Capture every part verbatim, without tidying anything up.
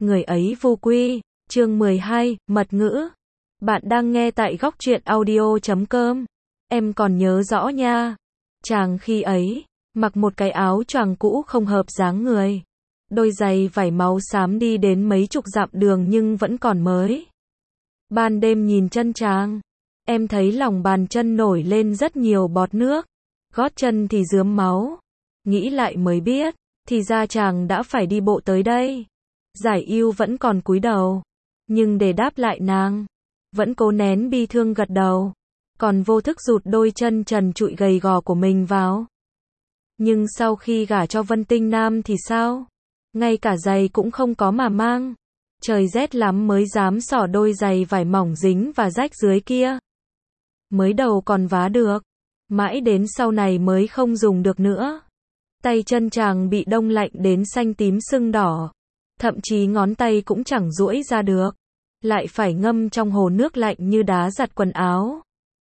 người ấy vô quy. Chương mười hai, mật ngữ. Bạn đang nghe tại góc truyện audio chấm com. Em còn nhớ rõ nha. Chàng khi ấy, mặc một cái áo choàng cũ không hợp dáng người. Đôi giày vải máu xám đi đến mấy chục dặm đường nhưng vẫn còn mới. Ban đêm nhìn chân chàng, em thấy lòng bàn chân nổi lên rất nhiều bọt nước. Gót chân thì rướm máu. Nghĩ lại mới biết, thì ra chàng đã phải đi bộ tới đây. Giải Yêu vẫn còn cúi đầu, nhưng để đáp lại nàng, vẫn cố nén bi thương gật đầu, còn vô thức rụt đôi chân trần trụi gầy gò của mình vào. Nhưng sau khi gả cho Vân Tinh Nam thì sao? Ngay cả giày cũng không có mà mang. Trời rét lắm mới dám xỏ đôi giày vải mỏng dính và rách dưới kia. Mới đầu còn vá được, mãi đến sau này mới không dùng được nữa. Tay chân chàng bị đông lạnh đến xanh tím sưng đỏ, thậm chí ngón tay cũng chẳng duỗi ra được, lại phải ngâm trong hồ nước lạnh như đá giặt quần áo.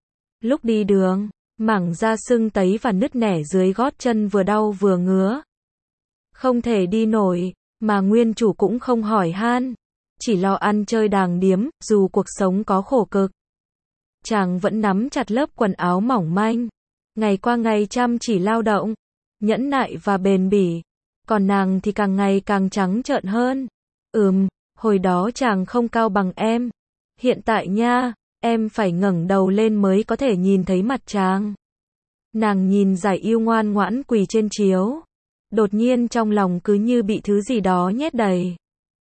Lúc đi đường, mảng da sưng tấy và nứt nẻ dưới gót chân vừa đau vừa ngứa. Không thể đi nổi, mà nguyên chủ cũng không hỏi han, chỉ lo ăn chơi đàng điếm, dù cuộc sống có khổ cực. Chàng vẫn nắm chặt lớp quần áo mỏng manh, ngày qua ngày chăm chỉ lao động, nhẫn nại và bền bỉ. Còn nàng thì càng ngày càng trắng trợn hơn. Ừm, hồi đó chàng không cao bằng em. Hiện tại nha, em phải ngẩng đầu lên mới có thể nhìn thấy mặt chàng. Nàng nhìn Giải Yêu ngoan ngoãn quỳ trên chiếu. Đột nhiên trong lòng cứ như bị thứ gì đó nhét đầy.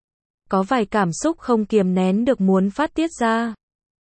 Có vài cảm xúc không kiềm nén được muốn phát tiết ra.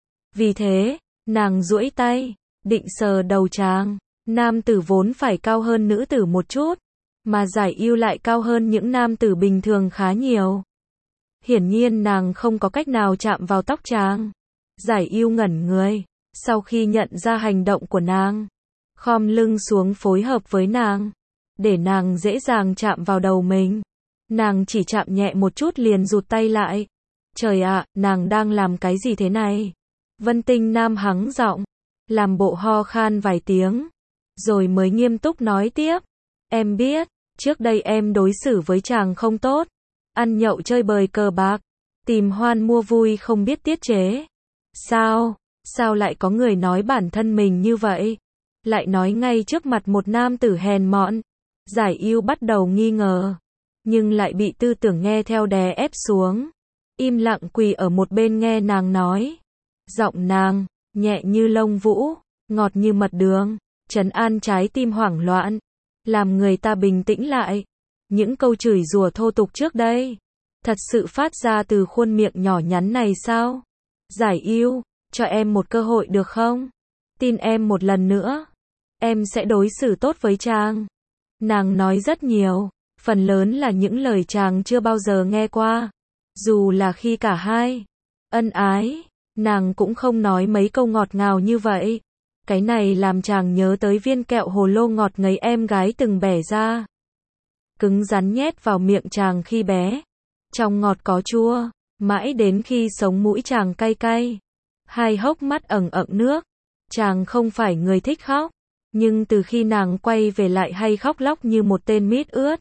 Vì thế, nàng duỗi tay, định sờ đầu chàng. Nam tử vốn phải cao hơn nữ tử một chút, mà Giải Yêu lại cao hơn những nam tử bình thường khá nhiều. Hiển nhiên nàng không có cách nào chạm vào tóc chàng. Giải Yêu ngẩn người, sau khi nhận ra hành động của nàng, khom lưng xuống phối hợp với nàng, để nàng dễ dàng chạm vào đầu mình. Nàng chỉ chạm nhẹ một chút liền rụt tay lại. Trời ạ, nàng đang làm cái gì thế này? Vân Tinh Nam hắng giọng, làm bộ ho khan vài tiếng, rồi mới nghiêm túc nói tiếp. Em biết, trước đây em đối xử với chàng không tốt, ăn nhậu chơi bời cờ bạc, tìm hoan mua vui không biết tiết chế. Sao, sao lại có người nói bản thân mình như vậy? Lại nói ngay trước mặt một nam tử hèn mọn. Giải Yêu bắt đầu nghi ngờ, nhưng lại bị tư tưởng nghe theo đè ép xuống. Im lặng quỳ ở một bên nghe nàng nói. Giọng nàng, nhẹ như lông vũ, ngọt như mật đường, trấn an trái tim hoảng loạn, làm người ta bình tĩnh lại. Những câu chửi rủa thô tục trước đây, thật sự phát ra từ khuôn miệng nhỏ nhắn này sao? Giải Yêu, cho em một cơ hội được không? Tin em một lần nữa, em sẽ đối xử tốt với chàng. Nàng nói rất nhiều, phần lớn là những lời chàng chưa bao giờ nghe qua. Dù là khi cả hai ân ái, nàng cũng không nói mấy câu ngọt ngào như vậy. Cái này làm chàng nhớ tới viên kẹo hồ lô ngọt ngấy em gái từng bẻ ra, cứng rắn nhét vào miệng chàng khi bé. Trong ngọt có chua, mãi đến khi sống mũi chàng cay cay, hai hốc mắt ẩn ẩn nước. Chàng không phải người thích khóc, nhưng từ khi nàng quay về lại hay khóc lóc như một tên mít ướt.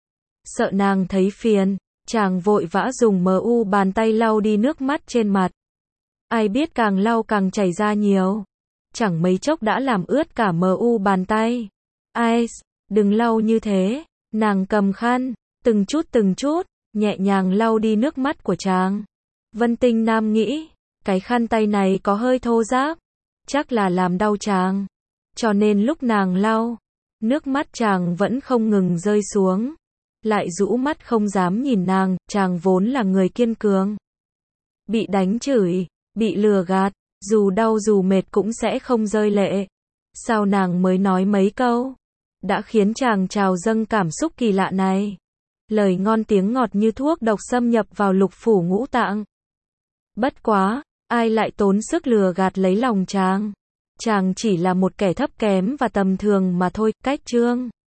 Sợ nàng thấy phiền, chàng vội vã dùng mờ u bàn tay lau đi nước mắt trên mặt. Ai biết càng lau càng chảy ra nhiều, chẳng mấy chốc đã làm ướt cả mờ u bàn tay. Ai, đừng lau như thế. Nàng cầm khăn, từng chút từng chút, nhẹ nhàng lau đi nước mắt của chàng. Vân Tinh Nam nghĩ, cái khăn tay này có hơi thô ráp, chắc là làm đau chàng. Cho nên lúc nàng lau, nước mắt chàng vẫn không ngừng rơi xuống. Lại rũ mắt không dám nhìn nàng, chàng vốn là người kiên cường. Bị đánh chửi, bị lừa gạt, dù đau dù mệt cũng sẽ không rơi lệ. Sao nàng mới nói mấy câu, đã khiến chàng trào dâng cảm xúc kỳ lạ này. Lời ngon tiếng ngọt như thuốc độc xâm nhập vào lục phủ ngũ tạng. Bất quá, ai lại tốn sức lừa gạt lấy lòng chàng. Chàng chỉ là một kẻ thấp kém và tầm thường mà thôi. Cách chương